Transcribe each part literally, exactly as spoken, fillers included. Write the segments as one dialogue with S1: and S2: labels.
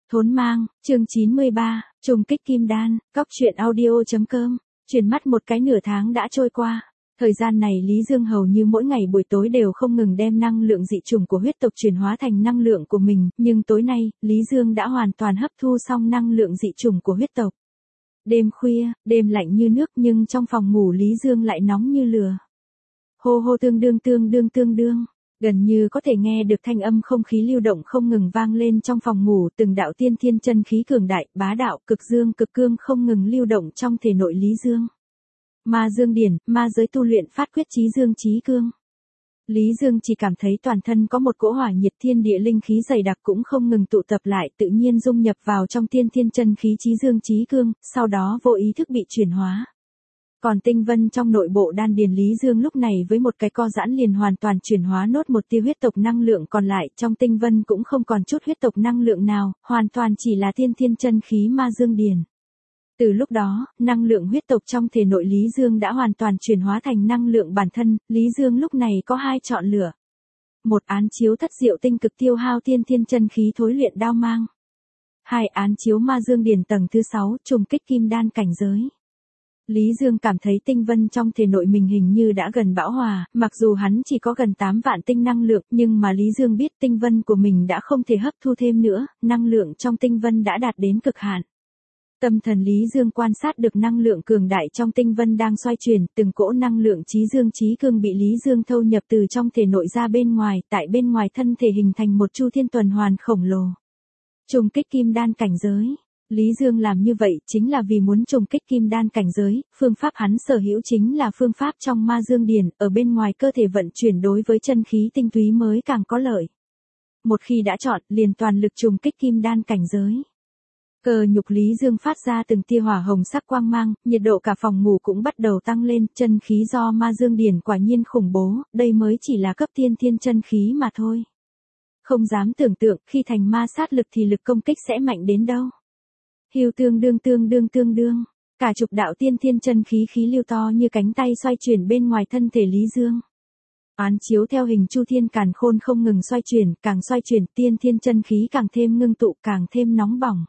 S1: Thốn mang, chương chín mươi ba, trùng kích kim đan, góc truyện audio.com, chuyển mắt một cái nửa tháng đã trôi qua. Thời gian này Lý Dương hầu như mỗi ngày buổi tối đều không ngừng đem năng lượng dị chủng của huyết tộc chuyển hóa thành năng lượng của mình, nhưng tối nay, Lý Dương đã hoàn toàn hấp thu xong năng lượng dị chủng của huyết tộc. Đêm khuya, đêm lạnh như nước nhưng trong phòng ngủ Lý Dương lại nóng như lửa. Hô hô tương đương tương đương tương đương. Gần như có thể nghe được thanh âm không khí lưu động không ngừng vang lên trong phòng ngủ, từng đạo tiên thiên chân khí cường đại, bá đạo, cực dương cực cương không ngừng lưu động trong thể nội Lý Dương. Ma dương điển, ma giới tu luyện phát quyết chí dương chí cương. Lý Dương chỉ cảm thấy toàn thân có một cỗ hỏa nhiệt thiên địa linh khí dày đặc cũng không ngừng tụ tập lại, tự nhiên dung nhập vào trong tiên thiên chân khí chí dương chí cương, sau đó vô ý thức bị chuyển hóa. Còn tinh vân trong nội bộ đan điền Lý Dương lúc này với một cái co giãn liền hoàn toàn chuyển hóa nốt một tia huyết tộc năng lượng còn lại, trong tinh vân cũng không còn chút huyết tộc năng lượng nào, hoàn toàn chỉ là tiên thiên chân khí ma dương điền. Từ lúc đó, năng lượng huyết tộc trong thể nội Lý Dương đã hoàn toàn chuyển hóa thành năng lượng bản thân, Lý Dương lúc này có hai chọn lựa. Một án chiếu thất diệu tinh cực tiêu hao tiên thiên chân khí thối luyện đao mang. Hai án chiếu ma dương điền tầng thứ sáu, trùng kích kim đan cảnh giới. Lý Dương cảm thấy tinh vân trong thể nội mình hình như đã gần bão hòa, mặc dù hắn chỉ có gần tám vạn tinh năng lượng, nhưng mà Lý Dương biết tinh vân của mình đã không thể hấp thu thêm nữa, năng lượng trong tinh vân đã đạt đến cực hạn. Tâm thần Lý Dương quan sát được năng lượng cường đại trong tinh vân đang xoay chuyển, từng cỗ năng lượng chí dương chí cương bị Lý Dương thâu nhập từ trong thể nội ra bên ngoài, tại bên ngoài thân thể hình thành một chu thiên tuần hoàn khổng lồ. Trùng kích kim đan cảnh giới. Lý Dương làm như vậy chính là vì muốn trùng kích kim đan cảnh giới, phương pháp hắn sở hữu chính là phương pháp trong ma dương điển, ở bên ngoài cơ thể vận chuyển đối với chân khí tinh túy mới càng có lợi. Một khi đã chọn, liền toàn lực trùng kích kim đan cảnh giới. Cơ nhục Lý Dương phát ra từng tia hỏa hồng sắc quang mang, nhiệt độ cả phòng ngủ cũng bắt đầu tăng lên, chân khí do ma dương điển quả nhiên khủng bố, đây mới chỉ là cấp tiên thiên chân khí mà thôi. Không dám tưởng tượng, khi thành ma sát lực thì lực công kích sẽ mạnh đến đâu. Hiu tương đương tương đương tương đương, cả chục đạo tiên thiên chân khí khí lưu to như cánh tay xoay chuyển bên ngoài thân thể Lý Dương. Án chiếu theo hình chu thiên càn khôn không ngừng xoay chuyển, càng xoay chuyển tiên thiên chân khí càng thêm ngưng tụ, càng thêm nóng bỏng.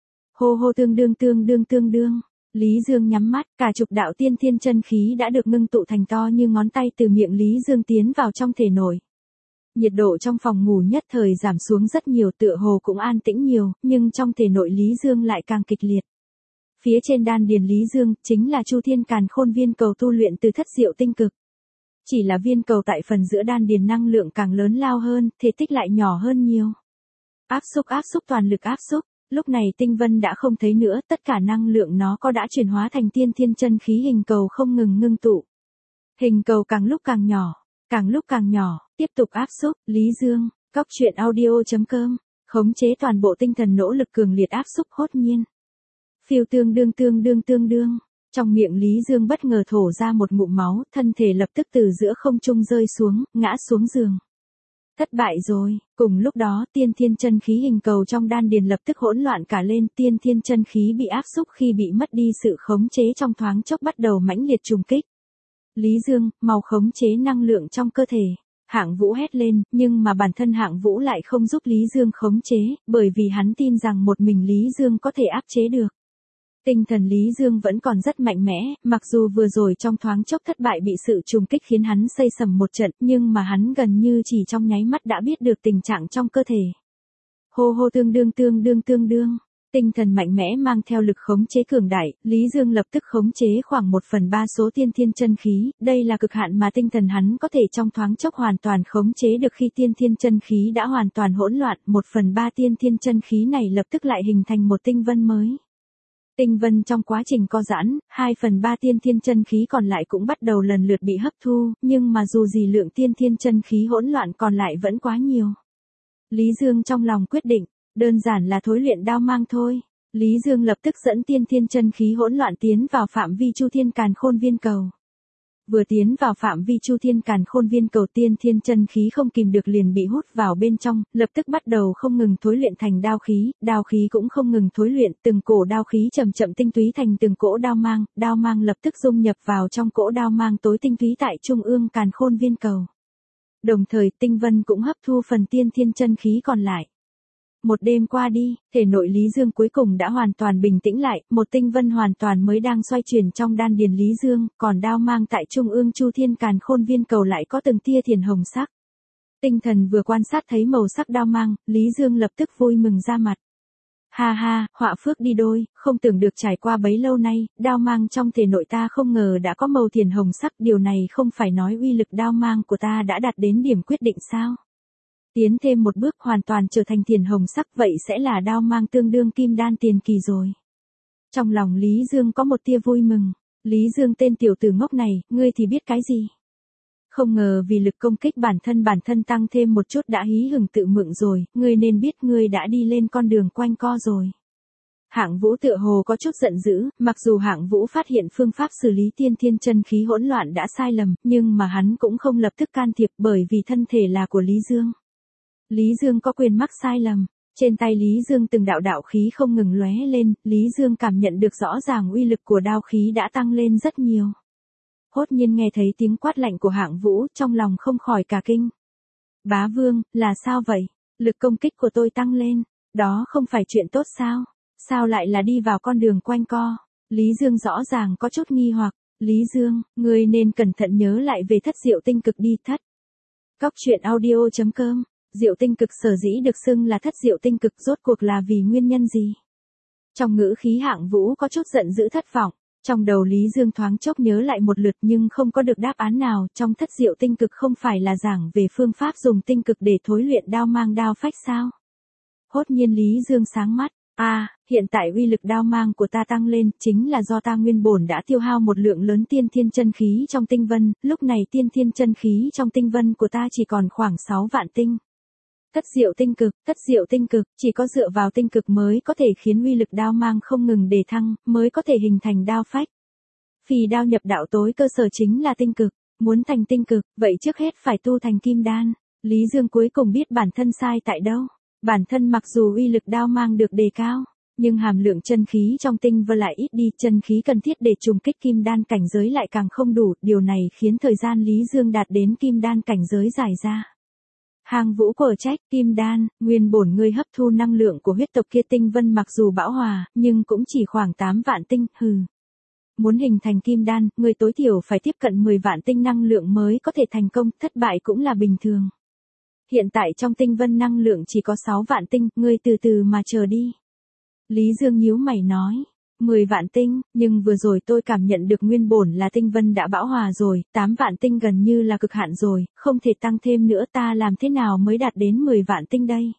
S1: Hô hô tương đương tương đương tương đương, Lý Dương nhắm mắt, cả chục đạo tiên thiên chân khí đã được ngưng tụ thành to như ngón tay từ miệng Lý Dương tiến vào trong thể nội. Nhiệt độ trong phòng ngủ nhất thời giảm xuống rất nhiều, tựa hồ cũng an tĩnh nhiều, nhưng trong thể nội Lý Dương lại càng kịch liệt. Phía trên đan điền Lý Dương, chính là chu thiên càn khôn viên cầu tu luyện từ thất diệu tinh cực. Chỉ là viên cầu tại phần giữa đan điền năng lượng càng lớn lao hơn, thể tích lại nhỏ hơn nhiều. Áp xúc áp xúc toàn lực áp xúc, lúc này tinh vân đã không thấy nữa, tất cả năng lượng nó có đã chuyển hóa thành tiên thiên chân khí hình cầu không ngừng ngưng tụ. Hình cầu càng lúc càng nhỏ. Càng lúc càng nhỏ, tiếp tục áp xúc, Lý Dương, góc truyện audio.com, khống chế toàn bộ tinh thần nỗ lực cường liệt áp xúc hốt nhiên. Phiêu tương đương tương đương tương đương, trong miệng Lý Dương bất ngờ thổ ra một ngụm máu, thân thể lập tức từ giữa không trung rơi xuống, ngã xuống giường. Thất bại rồi, cùng lúc đó tiên thiên chân khí hình cầu trong đan điền lập tức hỗn loạn cả lên, tiên thiên chân khí bị áp xúc khi bị mất đi sự khống chế trong thoáng chốc bắt đầu mãnh liệt trùng kích. Lý Dương, mau khống chế năng lượng trong cơ thể. Hạng Vũ hét lên, nhưng mà bản thân Hạng Vũ lại không giúp Lý Dương khống chế, bởi vì hắn tin rằng một mình Lý Dương có thể áp chế được. Tinh thần Lý Dương vẫn còn rất mạnh mẽ, mặc dù vừa rồi trong thoáng chốc thất bại bị sự trùng kích khiến hắn xây sầm một trận, nhưng mà hắn gần như chỉ trong nháy mắt đã biết được tình trạng trong cơ thể. Hô hô tương đương tương đương tương đương. Tinh thần mạnh mẽ mang theo lực khống chế cường đại, Lý Dương lập tức khống chế khoảng một phần ba số tiên thiên chân khí, đây là cực hạn mà tinh thần hắn có thể trong thoáng chốc hoàn toàn khống chế được khi tiên thiên chân khí đã hoàn toàn hỗn loạn, một phần ba tiên thiên chân khí này lập tức lại hình thành một tinh vân mới. Tinh vân trong quá trình co giãn, hai phần ba tiên thiên chân khí còn lại cũng bắt đầu lần lượt bị hấp thu, nhưng mà dù gì lượng tiên thiên chân khí hỗn loạn còn lại vẫn quá nhiều. Lý Dương trong lòng quyết định. Đơn giản là thối luyện đao mang thôi. Lý Dương lập tức dẫn tiên thiên chân khí hỗn loạn tiến vào phạm vi chu thiên càn khôn viên cầu. Vừa tiến vào phạm vi chu thiên càn khôn viên cầu, tiên thiên chân khí không kìm được liền bị hút vào bên trong, lập tức bắt đầu không ngừng thối luyện thành đao khí, đao khí cũng không ngừng thối luyện, từng cổ đao khí chậm chậm tinh túy thành từng cỗ đao mang, đao mang lập tức dung nhập vào trong cỗ đao mang tối tinh túy tại trung ương càn khôn viên cầu. Đồng thời tinh vân cũng hấp thu phần tiên thiên chân khí còn lại. Một đêm qua đi, thể nội Lý Dương cuối cùng đã hoàn toàn bình tĩnh lại, một tinh vân hoàn toàn mới đang xoay chuyển trong đan điền Lý Dương, còn đao mang tại trung ương Chu Thiên Càn Khôn Viên cầu lại có từng tia thiền hồng sắc. Tinh thần vừa quan sát thấy màu sắc đao mang, Lý Dương lập tức vui mừng ra mặt. Ha ha, họa phước đi đôi, không tưởng được trải qua bấy lâu nay, đao mang trong thể nội ta không ngờ đã có màu thiền hồng sắc, điều này không phải nói uy lực đao mang của ta đã đạt đến điểm quyết định sao? Tiến thêm một bước hoàn toàn trở thành thiền hồng sắc, vậy sẽ là đao mang tương đương kim đan tiền kỳ rồi. Trong lòng Lý Dương có một tia vui mừng. Lý Dương tên tiểu tử ngốc này, ngươi thì biết cái gì? Không ngờ vì lực công kích bản thân bản thân tăng thêm một chút đã hí hửng tự mượn rồi, ngươi nên biết ngươi đã đi lên con đường quanh co rồi. Hạng Vũ tựa hồ có chút giận dữ, mặc dù Hạng Vũ phát hiện phương pháp xử lý tiên thiên chân khí hỗn loạn đã sai lầm, nhưng mà hắn cũng không lập tức can thiệp bởi vì thân thể là của Lý Dương. Lý Dương có quyền mắc sai lầm. Trên tay Lý Dương từng đạo đạo khí không ngừng lóe lên, Lý Dương cảm nhận được rõ ràng uy lực của đao khí đã tăng lên rất nhiều. Hốt nhiên nghe thấy tiếng quát lạnh của Hạng Vũ, trong lòng không khỏi cả kinh. Bá Vương, là sao vậy? Lực công kích của tôi tăng lên, đó không phải chuyện tốt sao? Sao lại là đi vào con đường quanh co? Lý Dương rõ ràng có chút nghi hoặc. Lý Dương, ngươi nên cẩn thận nhớ lại về thất diệu tinh cực đi thất. Cóc truyện audio chấm com. Diệu tinh cực sở dĩ được xưng là thất diệu tinh cực rốt cuộc là vì nguyên nhân gì? Trong ngữ khí Hạng Vũ có chút giận dữ thất vọng. Trong đầu Lý Dương thoáng chốc nhớ lại một lượt nhưng không có được đáp án nào. Trong thất diệu tinh cực không phải là giảng về phương pháp dùng tinh cực để thối luyện đao mang đao phách sao? Hốt nhiên Lý Dương sáng mắt. À, hiện tại uy lực đao mang của ta tăng lên, chính là do ta nguyên bổn đã tiêu hao một lượng lớn tiên thiên chân khí trong tinh vân, lúc này tiên thiên chân khí trong tinh vân của ta chỉ còn khoảng sáu vạn tinh. Thất diệu tinh cực, thất diệu tinh cực, chỉ có dựa vào tinh cực mới có thể khiến uy lực đao mang không ngừng đề thăng, mới có thể hình thành đao phách. Phì đao nhập đạo tối cơ sở chính là tinh cực, muốn thành tinh cực, vậy trước hết phải tu thành kim đan. Lý Dương cuối cùng biết bản thân sai tại đâu. Bản thân mặc dù uy lực đao mang được đề cao, nhưng hàm lượng chân khí trong tinh vân lại ít đi, chân khí cần thiết để trùng kích kim đan cảnh giới lại càng không đủ, điều này khiến thời gian Lý Dương đạt đến kim đan cảnh giới dài ra. Hạng Vũ cổ trách, kim đan, nguyên bổn ngươi hấp thu năng lượng của huyết tộc kia tinh vân mặc dù bão hòa, nhưng cũng chỉ khoảng tám vạn tinh, hừ. Muốn hình thành kim đan, ngươi tối thiểu phải tiếp cận mười vạn tinh năng lượng mới có thể thành công, thất bại cũng là bình thường. Hiện tại trong tinh vân năng lượng chỉ có sáu vạn tinh, ngươi từ từ mà chờ đi. Lý Dương nhíu mày nói, mười vạn tinh, nhưng vừa rồi tôi cảm nhận được nguyên bổn là tinh vân đã bão hòa rồi, tám vạn tinh gần như là cực hạn rồi, không thể tăng thêm nữa, ta làm thế nào mới đạt đến mười vạn tinh đây?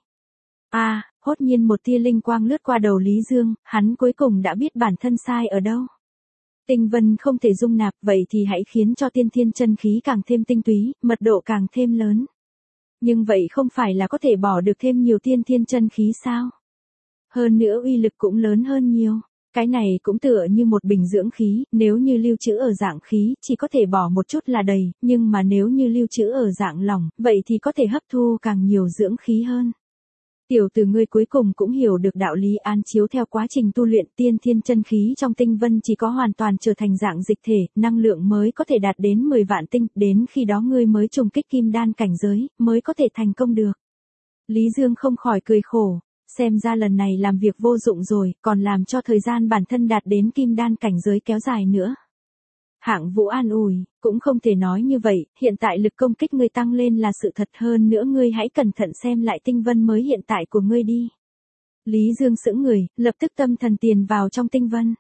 S1: À, hốt nhiên một tia linh quang lướt qua đầu Lý Dương, hắn cuối cùng đã biết bản thân sai ở đâu. Tinh vân không thể dung nạp, vậy thì hãy khiến cho tiên thiên chân khí càng thêm tinh túy, mật độ càng thêm lớn. Nhưng vậy không phải là có thể bỏ được thêm nhiều tiên thiên chân khí sao? Hơn nữa uy lực cũng lớn hơn nhiều. Cái này cũng tựa như một bình dưỡng khí, nếu như lưu trữ ở dạng khí, chỉ có thể bỏ một chút là đầy, nhưng mà nếu như lưu trữ ở dạng lỏng, vậy thì có thể hấp thu càng nhiều dưỡng khí hơn. Tiểu tử ngươi cuối cùng cũng hiểu được đạo lý an chiếu theo quá trình tu luyện tiên thiên chân khí trong tinh vân chỉ có hoàn toàn trở thành dạng dịch thể, năng lượng mới có thể đạt đến mười vạn tinh, đến khi đó ngươi mới trùng kích kim đan cảnh giới, mới có thể thành công được. Lý Dương không khỏi cười khổ, xem ra lần này làm việc vô dụng rồi, còn làm cho thời gian bản thân đạt đến kim đan cảnh giới kéo dài nữa. Hạng Vũ an ủi, cũng không thể nói như vậy, hiện tại lực công kích ngươi tăng lên là sự thật, hơn nữa ngươi hãy cẩn thận xem lại tinh vân mới hiện tại của ngươi đi. Lý Dương sững người, lập tức tâm thần tiền vào trong tinh vân.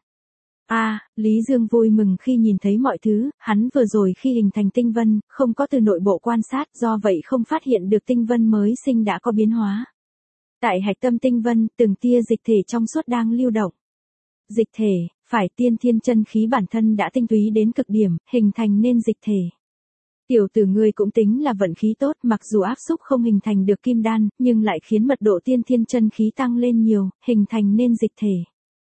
S1: À, Lý Dương vui mừng khi nhìn thấy mọi thứ, hắn vừa rồi khi hình thành tinh vân, không có từ nội bộ quan sát, do vậy không phát hiện được tinh vân mới sinh đã có biến hóa. Tại hạch tâm tinh vân, từng tia dịch thể trong suốt đang lưu động. Dịch thể, phải tiên thiên chân khí bản thân đã tinh túy đến cực điểm, hình thành nên dịch thể. Tiểu tử ngươi cũng tính là vận khí tốt, mặc dù áp xúc không hình thành được kim đan, nhưng lại khiến mật độ tiên thiên chân khí tăng lên nhiều, hình thành nên dịch thể.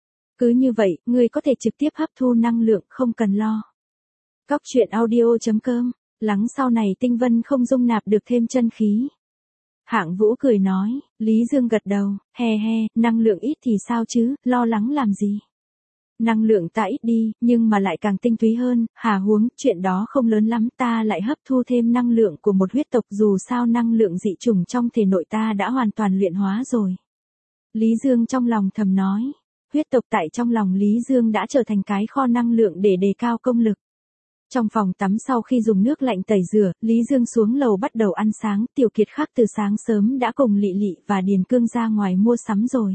S1: Cứ như vậy, ngươi có thể trực tiếp hấp thu năng lượng, không cần lo. Cóc truyện audio chấm com, lắng sau này tinh vân không dung nạp được thêm chân khí. Hạng Vũ cười nói, Lý Dương gật đầu, he he, năng lượng ít thì sao chứ, lo lắng làm gì. Năng lượng ta ít đi, nhưng mà lại càng tinh túy hơn, hà huống, chuyện đó không lớn lắm, ta lại hấp thu thêm năng lượng của một huyết tộc, dù sao năng lượng dị chủng trong thể nội ta đã hoàn toàn luyện hóa rồi. Lý Dương trong lòng thầm nói. Huyết tộc tại trong lòng Lý Dương đã trở thành cái kho năng lượng để đề cao công lực. Trong phòng tắm sau khi dùng nước lạnh tẩy rửa, Lý Dương xuống lầu bắt đầu ăn sáng, Tiểu Kiệt Khắc từ sáng sớm đã cùng Lị Lị và Điền Cương ra ngoài mua sắm rồi.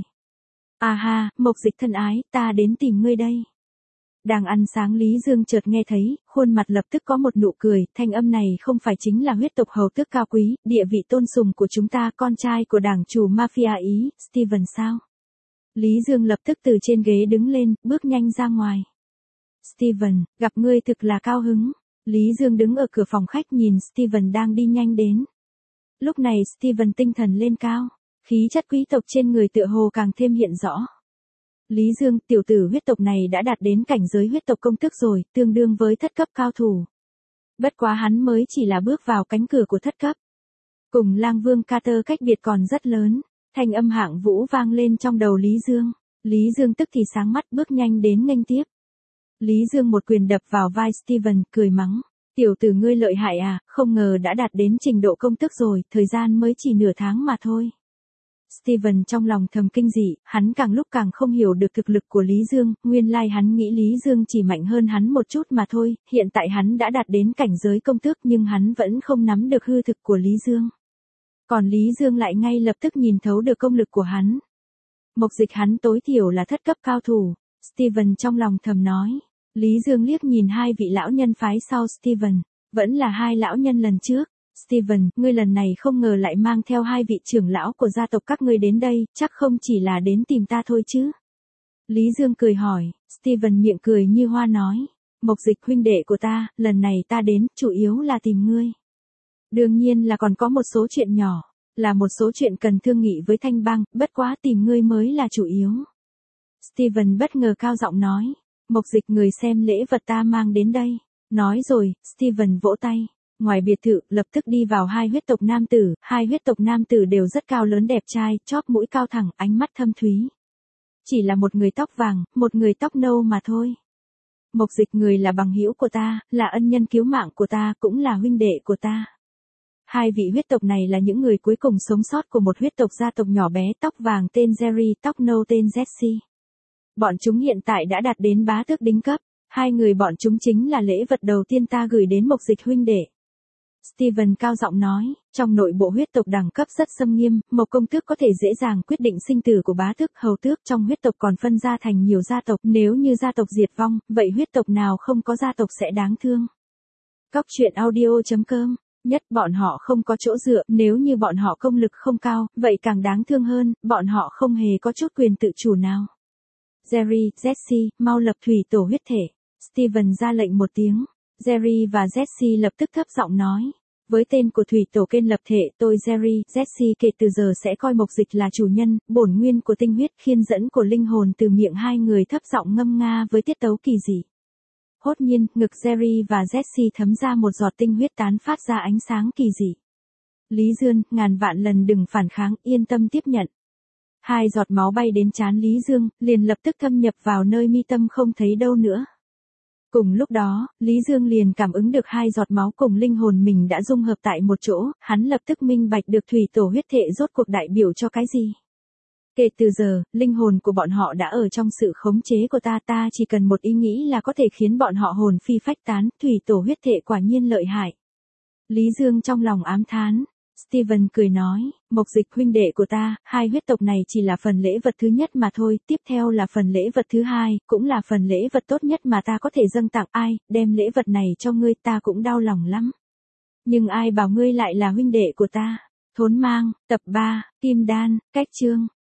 S1: À ha, Mộc Dịch thân ái, ta đến tìm ngươi đây. Đang ăn sáng Lý Dương chợt nghe thấy, khuôn mặt lập tức có một nụ cười, thanh âm này không phải chính là huyết tộc hầu tước cao quý, địa vị tôn sùng của chúng ta, con trai của đảng chủ mafia Ý, Steven sao? Lý Dương lập tức từ trên ghế đứng lên, bước nhanh ra ngoài. Steven, gặp ngươi thực là cao hứng. Lý Dương đứng ở cửa phòng khách nhìn Steven đang đi nhanh đến. Lúc này Steven tinh thần lên cao, khí chất quý tộc trên người tựa hồ càng thêm hiện rõ. Lý Dương, tiểu tử huyết tộc này đã đạt đến cảnh giới huyết tộc công tước rồi, tương đương với thất cấp cao thủ. Bất quá hắn mới chỉ là bước vào cánh cửa của thất cấp. Cùng Lang Vương Carter cách biệt còn rất lớn, thanh âm hạng vũ vang lên trong đầu Lý Dương. Lý Dương tức thì sáng mắt bước nhanh đến nghênh tiếp. Lý Dương một quyền đập vào vai Steven, cười mắng. Tiểu tử ngươi lợi hại à, không ngờ đã đạt đến trình độ công tước rồi, thời gian mới chỉ nửa tháng mà thôi. Steven trong lòng thầm kinh dị, hắn càng lúc càng không hiểu được thực lực của Lý Dương, nguyên lai hắn nghĩ Lý Dương chỉ mạnh hơn hắn một chút mà thôi, hiện tại hắn đã đạt đến cảnh giới công tước nhưng hắn vẫn không nắm được hư thực của Lý Dương. Còn Lý Dương lại ngay lập tức nhìn thấu được công lực của hắn. Mộc Dịch hắn tối thiểu là thất cấp cao thủ, Steven trong lòng thầm nói. Lý Dương liếc nhìn hai vị lão nhân phái sau Steven, vẫn là hai lão nhân lần trước. Steven, ngươi lần này không ngờ lại mang theo hai vị trưởng lão của gia tộc các ngươi đến đây, chắc không chỉ là đến tìm ta thôi chứ? Lý Dương cười hỏi, Steven miệng cười như hoa nói, Mộc Dịch huynh đệ của ta, lần này ta đến, chủ yếu là tìm ngươi. Đương nhiên là còn có một số chuyện nhỏ, là một số chuyện cần thương nghị với Thanh Bang, bất quá tìm ngươi mới là chủ yếu. Steven bất ngờ cao giọng nói, Mộc Dịch người xem lễ vật ta mang đến đây. Nói rồi, Steven vỗ tay. Ngoài biệt thự, lập tức đi vào hai huyết tộc nam tử, hai huyết tộc nam tử đều rất cao lớn đẹp trai, chóp mũi cao thẳng, ánh mắt thâm thúy. Chỉ là một người tóc vàng, một người tóc nâu mà thôi. Mộc Dịch người là bằng hữu của ta, là ân nhân cứu mạng của ta, cũng là huynh đệ của ta. Hai vị huyết tộc này là những người cuối cùng sống sót của một huyết tộc gia tộc nhỏ bé, tóc vàng tên Jerry, tóc nâu tên Jesse. Bọn chúng hiện tại đã đạt đến bá tước đỉnh cấp, hai người bọn chúng chính là lễ vật đầu tiên ta gửi đến Mộc Dịch huynh đệ. Steven cao giọng nói, trong nội bộ huyết tộc đẳng cấp rất xâm nghiêm, Mộc công tước có thể dễ dàng quyết định sinh tử của bá tước, hầu tước, trong huyết tộc còn phân ra thành nhiều gia tộc, nếu như gia tộc diệt vong, vậy huyết tộc nào không có gia tộc sẽ đáng thương. Cóc truyện audio chấm com, nhất bọn họ không có chỗ dựa, nếu như bọn họ công lực không cao, vậy càng đáng thương hơn, bọn họ không hề có chút quyền tự chủ nào. Jerry, Jesse, mau lập thủy tổ huyết thể. Steven ra lệnh một tiếng. Jerry và Jesse lập tức thấp giọng nói. Với tên của thủy tổ kênh lập thể, tôi Jerry, Jesse kể từ giờ sẽ coi Mộc Dịch là chủ nhân, bổn nguyên của tinh huyết, khiên dẫn của linh hồn từ miệng hai người thấp giọng ngâm nga với tiết tấu kỳ dị. Hốt nhiên, ngực Jerry và Jesse thấm ra một giọt tinh huyết tán phát ra ánh sáng kỳ dị. Lý Dương, ngàn vạn lần đừng phản kháng, yên tâm tiếp nhận. Hai giọt máu bay đến trán Lý Dương, liền lập tức thâm nhập vào nơi mi tâm không thấy đâu nữa. Cùng lúc đó, Lý Dương liền cảm ứng được hai giọt máu cùng linh hồn mình đã dung hợp tại một chỗ, hắn lập tức minh bạch được thủy tổ huyết thể rốt cuộc đại biểu cho cái gì. Kể từ giờ, linh hồn của bọn họ đã ở trong sự khống chế của ta, ta chỉ cần một ý nghĩ là có thể khiến bọn họ hồn phi phách tán, thủy tổ huyết thể quả nhiên lợi hại. Lý Dương trong lòng ám thán. Steven cười nói, Mộc Dịch huynh đệ của ta, hai huyết tộc này chỉ là phần lễ vật thứ nhất mà thôi, tiếp theo là phần lễ vật thứ hai, cũng là phần lễ vật tốt nhất mà ta có thể dâng tặng ai, đem lễ vật này cho ngươi ta cũng đau lòng lắm. Nhưng ai bảo ngươi lại là huynh đệ của ta. Thốn mang, tập ba, Kim Đan, cách chương.